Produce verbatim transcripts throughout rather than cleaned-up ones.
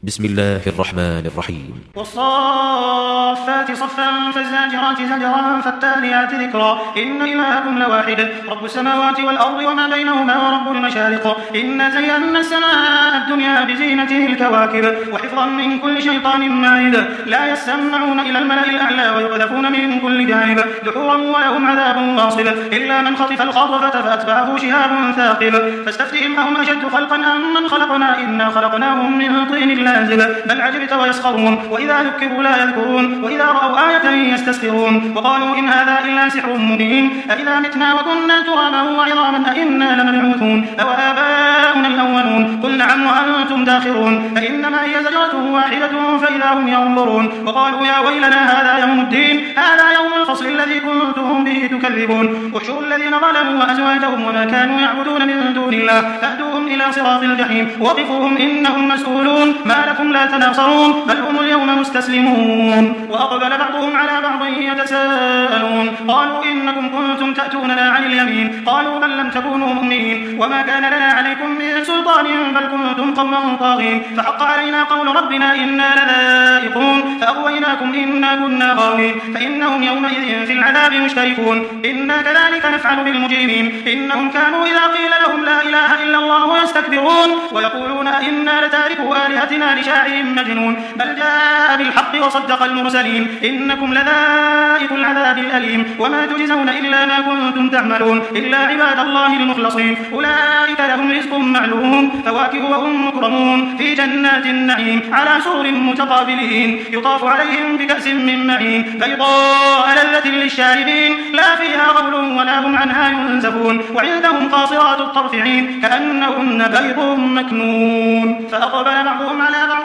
بسم الله الرحمن الرحيم. والصافات صفا فالزاجرات زجرا فالتاليات ذكرا إن إلهكم لواحد رب السماوات والأرض وما بينهما ورب المشارق إنا زينا السماء الدنيا بزينة الكواكب وحفظا من كل شيطان مارد لا يسمعون إلى الملأ الأعلى ويقذفون من كل جانب دحورا ولهم عذاب واصب إلا من خطف الخطفة فأتبعه شهاب ثاقب فاستفتهم أهم أشد خلقا أم من خلقنا إنا خلقناهم من طين لازب بل عجبت ويسخرون وإذا ذكروا لا يذكرون وإذا رأوا آية يستسخرون وقالوا إن هذا إلا سحر مبين أإذا متنا وكنا ترابا وعظاما أإنا لمبعوثون أو آباؤنا الأولون قل نعم وأنتم داخرون فإنما هي زجرة واحدة فإذا هم ينظرون وقالوا يا ويلنا هذا يوم الدين هذا يوم الفصل الذي كنتم به تكذبون احشروا الذين ظلموا وأزواجهم وما كانوا يعبدون من دون الله فأهدوهم إلى صراط الجحيم وقفوهم إنهم مسؤولون ما لكم لا تناصرون بل هم اليوم مستسلمون وأقبل بعضهم على بعض يتساءلون قالوا إنكم كنتم تأتوننا عن اليمين قالوا بل لم تكونوا مؤمنين وما كان لنا عليكم من سلطان بل كنتم قوما طاغين فحق علينا قول ربنا إنا لذائقون فأغويناكم إنا كنا غاوين فإنهم يومئذ في العذاب مشتركون إنا كذلك نفعل بالمجرمين إنهم كانوا إذا قيل لهم لا إله إلا الله يستكبرون ويقولون إنا لتاركوا آلهتنا لشاعر مجنون بل جاء بالحق وصدق المرسلين إنكم لذائق العذاب الأليم وما تجزون إلا ما كنتم تعملون إلا عباد الله المخلصين أولئك لهم رزق معلوم فواكه وهم مكرمون في جنات النعيم على سرر متقابلين يطاف عليهم بكأس من معين بيضاء لذة للشاربين لا فيها غول ولا هم عنها ينزفون وعندهم قاصرات الطرف عين كأنهن بيض مكنون فأقبل بعضهم على بعض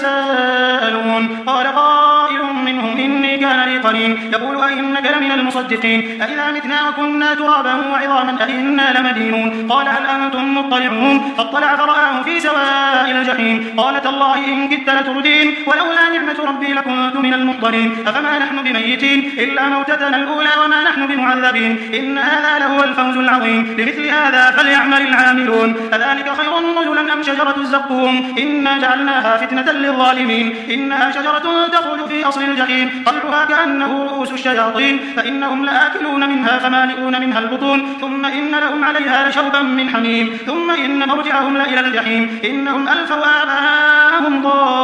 يتساءلون قال قائل منهم إني كان لي قرين يقول أئنك لمن المصدقين أئذا متنا وكنا ترابا وعظاما أئنا لمدينون قال هل أنتم مطلعون فاطلع فرآه في سواء الجحيم قال تالله إن كدت لتردين ولولا نعمة ربي لكنت من المحضرين أفما نحن بميتين إلا موتتنا الأولى وما نحن بمعذبين إن هذا لهو الفوز العظيم لمثل هذا فليعمل العاملون أذلك خير نزلا أم شجرة الزقوم إنا جعلناها فتنة للظالمين إنها شجرة تخرج في أصل الجحيم طلعها كأنه رؤوس الشياطين فإنهم لآكلون منها فمالئون منها البطون ثم إن لهم عليها لشربا من حميم ثم إن مرجعهم لإلى الجحيم إنهم ألفوا آباءهم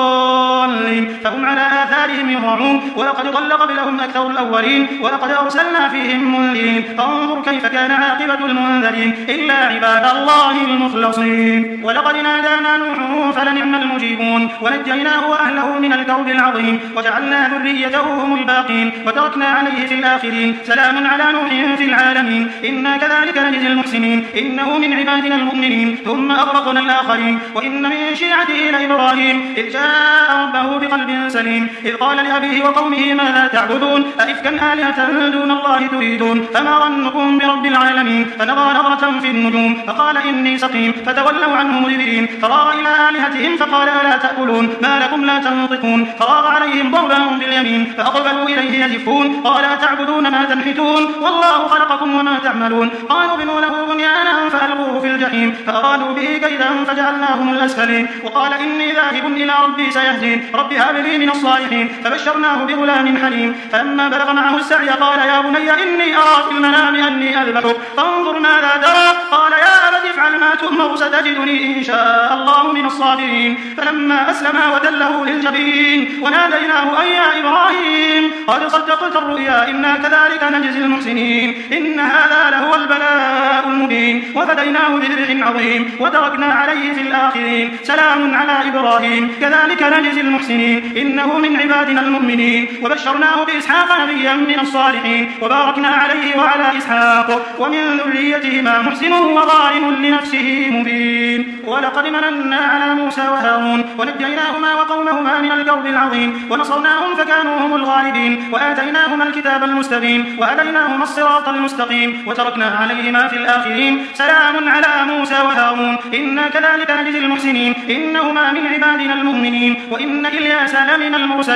ضالين فهم على آثارهم يهرعون ولقد ضل قبلهم أكثر الأولين ولقد أرسلنا فيهم منذرين فانظر كيف كان عاقبة المنذرين إلا عباد الله المخلصين ولقد نادانا نوح فلنعم المجيبون ونجيناه وأهله من الكرب العظيم وجعلنا ذريته هم الباقين وتركنا عليه في الآخرين سلام على نوح في العالمين إنا كذلك نجزي المحسنين إنه من عبادنا المؤمنين ثم أغرقنا الآخرين وإن من شيعته لإبراهيم إذ جاء ربه بقلب سليم إذ قال لأبيه وقومه ماذا تعبدون أئفكا آلهة دون الله تريدون فما ظنكم برب العالمين فنظر نظرة في النجوم فقال إني سقيم فتولوا عنه مدبرين فراغ إلى آلهتهم فقال ألا تأكلون ما لكم لا تنطقون فراغ عليهم ضربا باليمين فأقبلوا إليه يزفون قال أتعبدون ما تنحتون والله خلقكم وما تعملون قالوا بنوا له بنيانا فألقوه في الجحيم فأرادوا به كيدا فجعلناهم الأسفلين وقال إني ذاهب إلى ربي سيهدين رب هب لي من الصالحين فبشرناه بغلام حليم فلما بلغ معه السعي قال يا بني إني أرى في المنام أني أذبحك فانظر ماذا ترى قال يا أبت افعل ما تؤمر ستجدني إن شاء الله من الصابرين فلما أسلما وتله للجبين وناديناه أي يا إبراهيم قد صدقت الرؤيا إنا كذلك نجزي المحسنين إن هذا لهو البلاء المبين وفديناه بذبح عظيم وتركنا عليه في الآخرين سلام على إبراهيم كذلك نجزي المحسنين إنه من عبادنا المؤمنين وبشرناه بإسحاق نبيا من الصالحين وباركنا عليه وعلى إسحاق ومن ذريتهما محسن وظالم لنفسه مبين ولقد مننا على موسى وهارون ونجيناهما وقومهما من الكرب العظيم ونصرناهم فكانوا هم الغالبين وآتيناهما الكتاب المستبين وهديناهما الصراط المستقيم وتركنا عليهما في الآخرين سلام على موسى وهارون إنا كذلك نجزي المحسنين إنهما من عبادنا المؤمنين وإن إلياس لمن المرسلين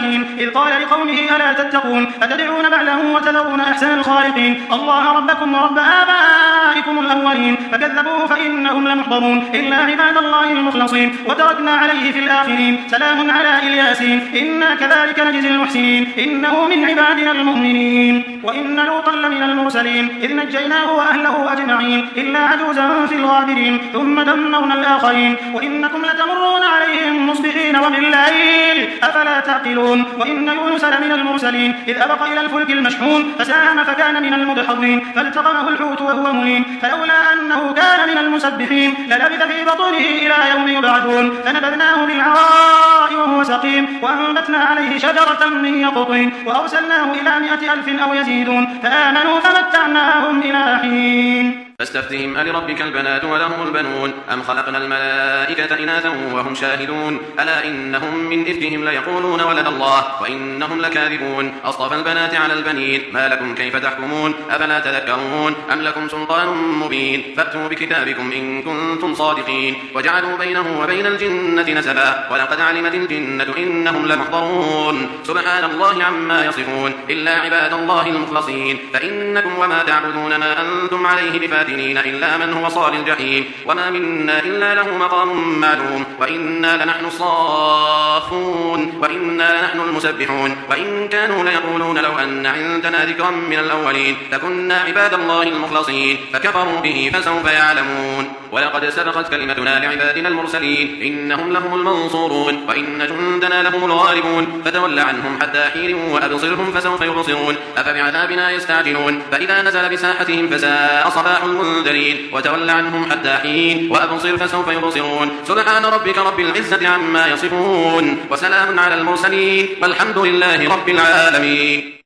ياسين إذ قال لقومه ألا تتقون أتدعون بعلا وتذرون أحسن الخالقين الله ربكم ورب آبائكم الأولين فكذبوه فإنهم لمحضرون إلا عباد الله المخلصين وتركنا عليه في الآخرين سلام على الياسين إنا كذلك نجزي المحسنين إنه من عبادنا المؤمنين وإن لوطا لمن المرسلين إذ نجيناه وأهله أجمعين إلا عجوزا في الغابرين ثم دمرنا الآخرين وإنكم لتمرون عليهم مصبحين وبالليل أفلا تعقلون وإن يونس لمن المرسلين إذ أبق إلى الفلك المشحون فساهم فكان من المدحضين فالتقمه الحوت وهو مليم فلولا أنه كان من المسبحين للبث في بطنه إلى يوم يبعثون فنبذناه بالعراء وهو سقيم وأنبتنا عليه شجرة من يقطين وأرسلناه إلى مائة ألف أو يزيدون فآمنوا فمتعناهم إلى حين فاستفتهم ألربك البنات ولهم البنون أم خلقنا الملائكة إناثا وهم شاهدون ألا إنهم من إفكهم ليقولون ولد الله وإنهم لكاذبون أصطفى البنات على البنين ما لكم كيف تحكمون أفلا تذكرون أم لكم سلطان مبين فأتوا بكتابكم إن كنتم صادقين وجعلوا بينه وبين الجنة نسبا ولقد علمت الجنة إنهم لمحضرون سبحان الله عما يصفون إلا عباد الله المخلصين فإنكم وما تعبدون ما أنتم عليه بفاتحين إلا من هو صال الجحيم وما منا إلا له مقام معلوم وإنا لنحن الصافون وإنا لنحن المسبحون وإن كانوا ليقولون لو أن عندنا ذكرا من الأولين لكنا عباد الله المخلصين فكفروا به فسوف يعلمون ولقد سبقت كلمتنا لعبادنا المرسلين إنهم لهم المنصورون وإن جندنا لهم الغالبون فتول عنهم حتى حين وأبصرهم فسوف يبصرون أفبعذابنا يستعجلون فإذا نزل بساحتهم فساء صباح المنذرين وتول عنهم حتى حين وأبصر فسوف يبصرون سبحان ربك رب العزة عما يصفون وسلام على المرسلين والحمد لله رب العالمين.